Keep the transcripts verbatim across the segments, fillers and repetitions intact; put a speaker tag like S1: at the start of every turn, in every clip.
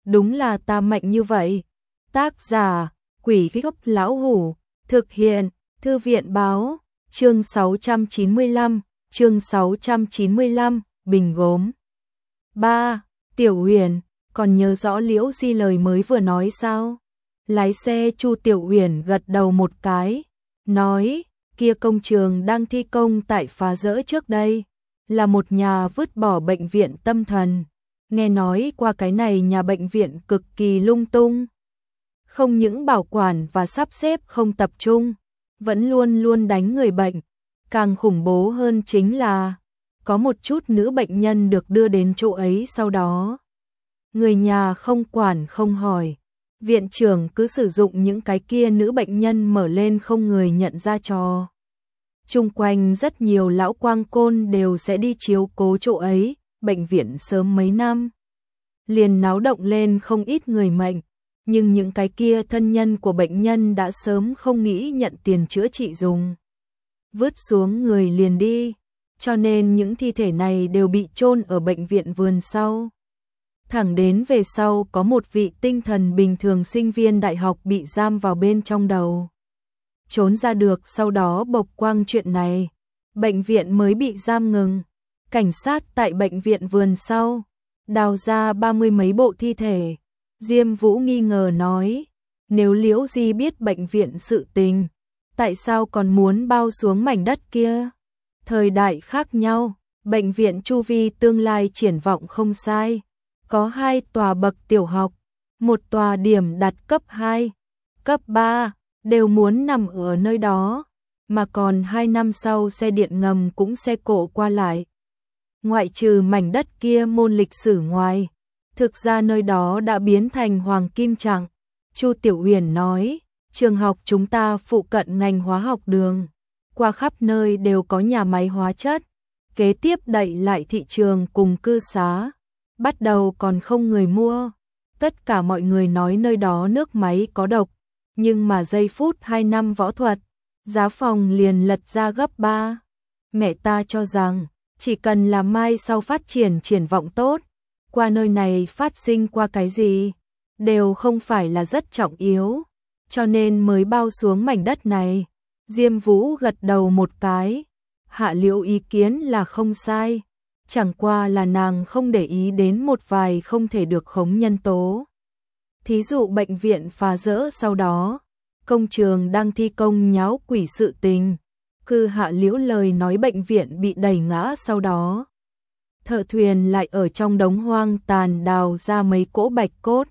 S1: đúng là ta mạnh như vậy. Tác giả, Quỷ Gốc Lão Hủ, thực hiện, Thư viện báo, chương sáu trăm chín mươi lăm, chương sáu trăm chín mươi lăm, bình gốm. ba. Tiểu Uyển, còn nhớ rõ Liễu Di lời mới vừa nói sao? Lái xe Chu Tiểu Uyển gật đầu một cái, nói, kia công trường đang thi công tại phá rỡ trước đây, là một nhà vứt bỏ bệnh viện tâm thần. Nghe nói qua cái này nhà bệnh viện cực kỳ lung tung. Không những bảo quản và sắp xếp không tập trung, vẫn luôn luôn đánh người bệnh. Càng khủng bố hơn chính là, có một chút nữ bệnh nhân được đưa đến chỗ ấy sau đó. Người nhà không quản không hỏi. Viện trưởng cứ sử dụng những cái kia nữ bệnh nhân mở lên không người nhận ra trò. Chung quanh rất nhiều lão quang côn đều sẽ đi chiếu cố chỗ ấy, bệnh viện sớm mấy năm. Liền náo động lên không ít người mệnh, nhưng những cái kia thân nhân của bệnh nhân đã sớm không nghĩ nhận tiền chữa trị dùng. Vứt xuống người liền đi, cho nên những thi thể này đều bị chôn ở bệnh viện vườn sau. Thẳng đến về sau có một vị tinh thần bình thường sinh viên đại học bị giam vào bên trong đầu. Trốn ra được sau đó bộc quang chuyện này, bệnh viện mới bị giam ngừng. Cảnh sát tại bệnh viện vườn sau, đào ra ba mươi mấy bộ thi thể. Diêm Vũ nghi ngờ nói, nếu Liễu Di biết bệnh viện sự tình, tại sao còn muốn bao xuống mảnh đất kia? Thời đại khác nhau, bệnh viện chu vi tương lai triển vọng không sai. Có hai tòa bậc tiểu học, một tòa điểm đặt cấp hai, cấp ba, đều muốn nằm ở nơi đó, mà còn hai năm sau xe điện ngầm cũng xe cộ qua lại. Ngoại trừ mảnh đất kia môn lịch sử ngoài, thực ra nơi đó đã biến thành hoàng kim trạng. Chu Tiểu Uyển nói, trường học chúng ta phụ cận ngành hóa học đường, qua khắp nơi đều có nhà máy hóa chất, kế tiếp đẩy lại thị trường cùng cư xá. Bắt đầu còn không người mua, tất cả mọi người nói nơi đó nước máy có độc, nhưng mà giây phút hai năm võ thuật, giá phòng liền lật ra gấp ba. Mẹ ta cho rằng, chỉ cần là mai sau phát triển triển vọng tốt, qua nơi này phát sinh qua cái gì, đều không phải là rất trọng yếu, cho nên mới bao xuống mảnh đất này. Diêm Vũ gật đầu một cái, Hạ Liễu ý kiến là không sai. Chẳng qua là nàng không để ý đến một vài không thể được khống nhân tố. Thí dụ bệnh viện phá rỡ sau đó, công trường đang thi công nháo quỷ sự tình, cư Hạ Liễu lời nói bệnh viện bị đẩy ngã sau đó. Thợ thuyền lại ở trong đống hoang tàn đào ra mấy cỗ bạch cốt.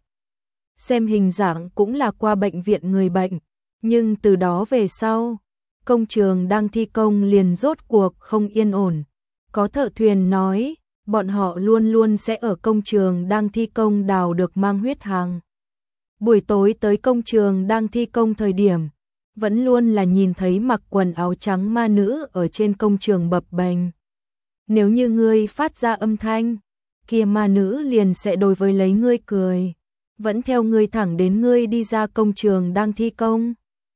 S1: Xem hình dạng cũng là qua bệnh viện người bệnh, nhưng từ đó về sau, công trường đang thi công liền rốt cuộc không yên ổn. Có thợ thuyền nói, bọn họ luôn luôn sẽ ở công trường đang thi công đào được mang huyết hàng. Buổi tối tới công trường đang thi công thời điểm, vẫn luôn là nhìn thấy mặc quần áo trắng ma nữ ở trên công trường bập bềnh. Nếu như ngươi phát ra âm thanh, kia ma nữ liền sẽ đối với lấy ngươi cười, vẫn theo ngươi thẳng đến ngươi đi ra công trường đang thi công.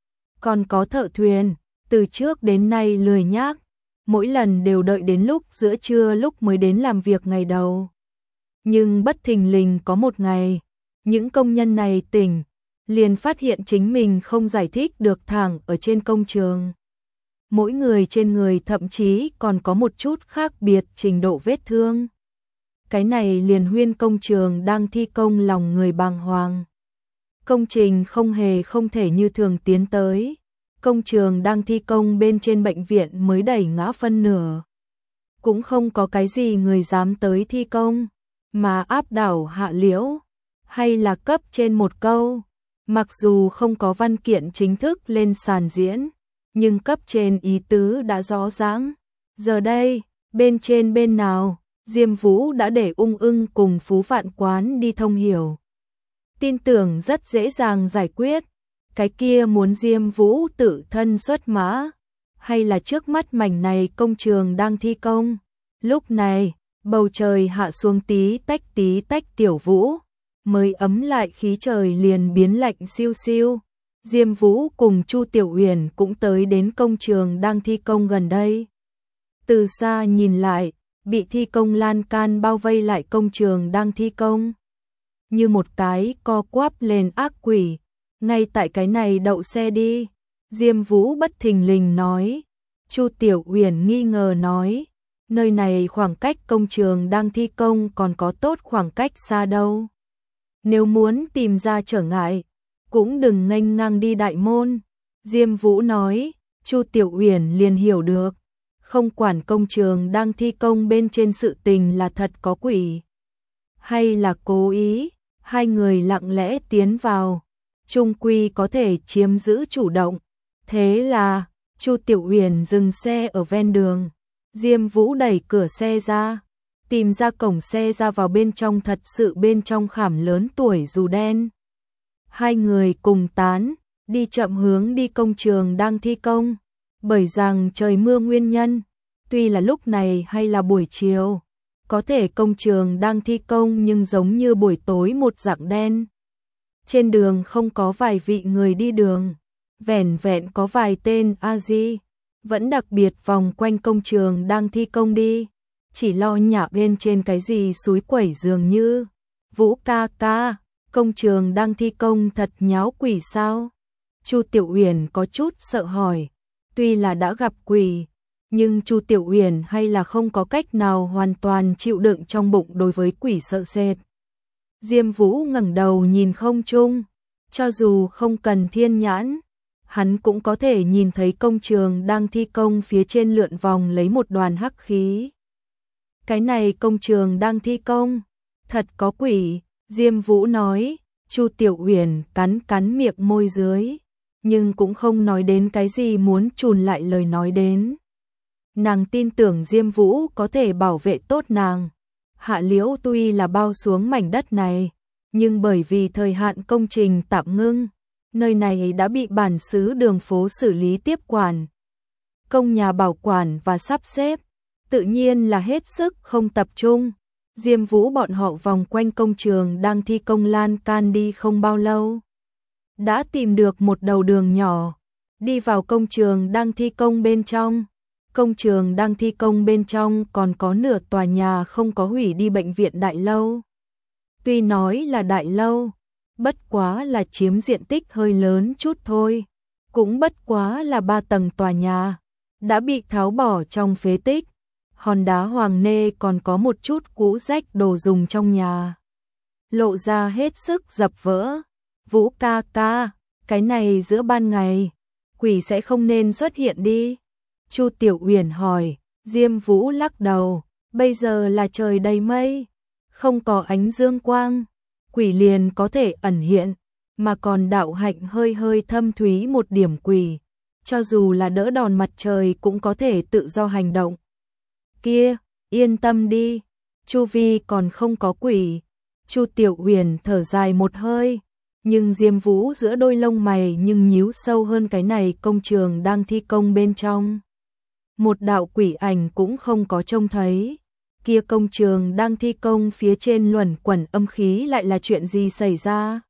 S1: Còn có thợ thuyền, từ trước đến nay lười nhác, mỗi lần đều đợi đến lúc giữa trưa lúc mới đến làm việc ngày đầu. Nhưng bất thình lình có một ngày, những công nhân này tỉnh, liền phát hiện chính mình không giải thích được thẳng ở trên công trường. Mỗi người trên người thậm chí còn có một chút khác biệt trình độ vết thương. Cái này liền huyên công trường đang thi công lòng người bàng hoàng. Công trình không hề không thể như thường tiến tới. Công trường đang thi công bên trên bệnh viện mới đẩy ngã phân nửa. Cũng không có cái gì người dám tới thi công, mà áp đảo Hạ Liễu, hay là cấp trên một câu. Mặc dù không có văn kiện chính thức lên sàn diễn, nhưng cấp trên ý tứ đã rõ ràng. Giờ đây, bên trên bên nào, Diêm Vũ đã để Ung Ưng cùng Phú Vạn Quán đi thông hiểu. Tin tưởng rất dễ dàng giải quyết. Cái kia muốn Diêm Vũ tự thân xuất mã, hay là trước mắt mảnh này công trường đang thi công. Lúc này, bầu trời hạ xuống tí tách tí tách tiểu vũ, mới ấm lại khí trời liền biến lạnh siêu siêu. Diêm Vũ cùng Chu Tiểu Uyển cũng tới đến công trường đang thi công gần đây. Từ xa nhìn lại, bị thi công lan can bao vây lại công trường đang thi công. như một cái co quắp lên ác quỷ. Ngay tại cái này đậu xe đi. Diêm Vũ bất thình lình nói. Chu Tiểu Uyển nghi ngờ nói. Nơi này khoảng cách công trường đang thi công còn có tốt khoảng cách xa đâu. Nếu muốn tìm ra trở ngại, cũng đừng nghênh ngang đi đại môn. Diêm Vũ nói. Chu Tiểu Uyển liền hiểu được. Không quản công trường đang thi công bên trên sự tình là thật có quỷ hay là cố ý, hai người lặng lẽ tiến vào, chung quy có thể chiếm giữ chủ động. Thế là, Chu Tiểu Uyển dừng xe ở ven đường, Diêm Vũ đẩy cửa xe ra, tìm ra cổng xe ra vào bên trong, thật sự bên trong khảm lớn tuổi dù đen. Hai người cùng tán, đi chậm hướng đi công trường đang thi công, bởi rằng trời mưa nguyên nhân, tuy là lúc này hay là buổi chiều, có thể công trường đang thi công nhưng giống như buổi tối một dạng đen. Trên đường không có vài vị người đi đường, vẻn vẹn có vài tên A-di, vẫn đặc biệt vòng quanh công trường đang thi công đi, chỉ lo nhả bên trên cái gì suối quẩy dường như. Vũ ca ca, công trường đang thi công thật nháo quỷ sao? Chu Tiểu Uyển có chút sợ hỏi, tuy là đã gặp quỷ, nhưng Chu Tiểu Uyển hay là không có cách nào hoàn toàn chịu đựng trong bụng đối với quỷ sợ sệt. Diêm Vũ ngẩng đầu nhìn không trung, cho dù không cần thiên nhãn, hắn cũng có thể nhìn thấy công trường đang thi công phía trên lượn vòng lấy một đoàn hắc khí. Cái này công trường đang thi công, thật có quỷ, Diêm Vũ nói. Chu Tiểu Uyển cắn cắn miệng môi dưới, nhưng cũng không nói đến cái gì muốn chùn lại lời nói đến. Nàng tin tưởng Diêm Vũ có thể bảo vệ tốt nàng. Hạ Liễu tuy là bao xuống mảnh đất này, nhưng bởi vì thời hạn công trình tạm ngưng, nơi này đã bị bản xứ đường phố xử lý tiếp quản. Công nhà bảo quản và sắp xếp, tự nhiên là hết sức không tập trung. Diêm Vũ bọn họ vòng quanh công trường đang thi công lan can đi không bao lâu, đã tìm được một đầu đường nhỏ, đi vào công trường đang thi công bên trong. Công trường đang thi công bên trong còn có nửa tòa nhà không có hủy đi bệnh viện đại lâu. Tuy nói là đại lâu, bất quá là chiếm diện tích hơi lớn chút thôi, cũng bất quá là ba tầng tòa nhà, đã bị tháo bỏ trong phế tích. Hòn đá hoàng nê còn có một chút cũ rách đồ dùng trong nhà, lộ ra hết sức dập vỡ. Vũ ca ca, cái này giữa ban ngày, quỷ sẽ không nên xuất hiện đi. Chu Tiểu Uyển hỏi. Diêm Vũ lắc đầu, bây giờ là trời đầy mây, không có ánh dương quang, quỷ liền có thể ẩn hiện, mà còn đạo hạnh hơi hơi thâm thúy một điểm quỷ, cho dù là đỡ đòn mặt trời cũng có thể tự do hành động. Kia, yên tâm đi, chu vi còn không có quỷ. Chu Tiểu Uyển thở dài một hơi, nhưng Diêm Vũ giữa đôi lông mày nhưng nhíu sâu hơn. Cái này công trường đang thi công bên trong, một đạo quỷ ảnh cũng không có trông thấy. Kia công trường đang thi công phía trên luẩn quẩn âm khí lại là chuyện gì xảy ra?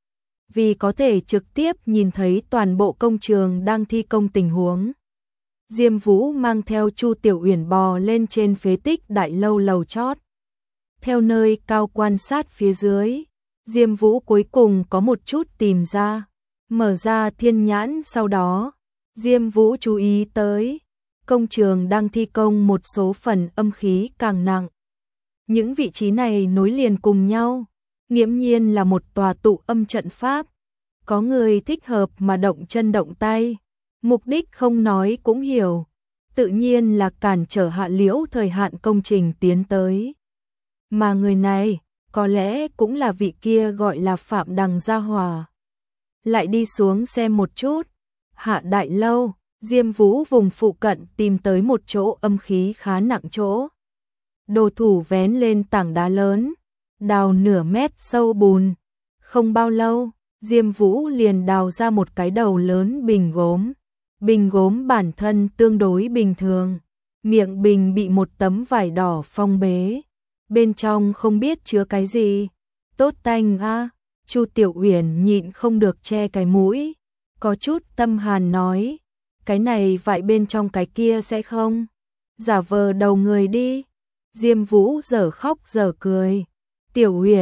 S1: Vì có thể trực tiếp nhìn thấy toàn bộ công trường đang thi công tình huống, Diêm Vũ mang theo Chu Tiểu Uyển bò lên trên phế tích đại lâu lầu chót. Theo nơi cao quan sát phía dưới, Diêm Vũ cuối cùng có một chút tìm ra, mở ra thiên nhãn. Sau đó, Diêm Vũ chú ý tới công trường đang thi công một số phần âm khí càng nặng. Những vị trí này nối liền cùng nhau, nghiễm nhiên là một tòa tụ âm trận pháp. Có người thích hợp mà động chân động tay, mục đích không nói cũng hiểu, tự nhiên là cản trở Hạ Liễu thời hạn công trình tiến tới. Mà người này, có lẽ cũng là vị kia gọi là Phạm Đằng Gia Hòa. Lại đi xuống xem một chút. Hạ đại lâu, Diêm Vũ vùng phụ cận tìm tới một chỗ âm khí khá nặng chỗ. Đồ thủ vén lên tảng đá lớn, đào nửa mét sâu bùn. Không bao lâu, Diêm Vũ liền đào ra một cái đầu lớn bình gốm. Bình gốm bản thân tương đối bình thường, miệng bình bị một tấm vải đỏ phong bế, bên trong không biết chứa cái gì. Tốt tanh a, à. Chu Tiểu Uyển nhịn không được che cái mũi, có chút tâm hàn nói, cái này vại bên trong cái kia sẽ không giả vờ đầu người đi. Diêm Vũ dở khóc dở cười. Tiểu Uyển,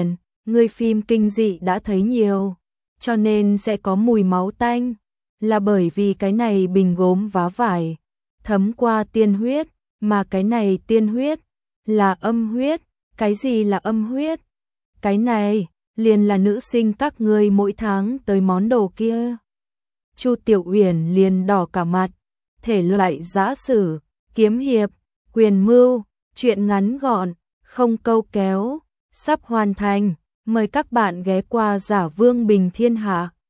S1: người phim kinh dị đã thấy nhiều, cho nên sẽ có mùi máu tanh, là bởi vì cái này bình gốm vá vải, thấm qua tiên huyết, mà cái này tiên huyết, là âm huyết. Cái gì là âm huyết? Cái này, liền là nữ sinh các ngươi mỗi tháng tới món đồ kia. Chu Tiểu Uyển liền đỏ cả mặt, thể loại giã sử, kiếm hiệp, quyền mưu, truyện ngắn gọn, không câu kéo, sắp hoàn thành, mời các bạn ghé qua Giả Vương Bình Thiên Hạ.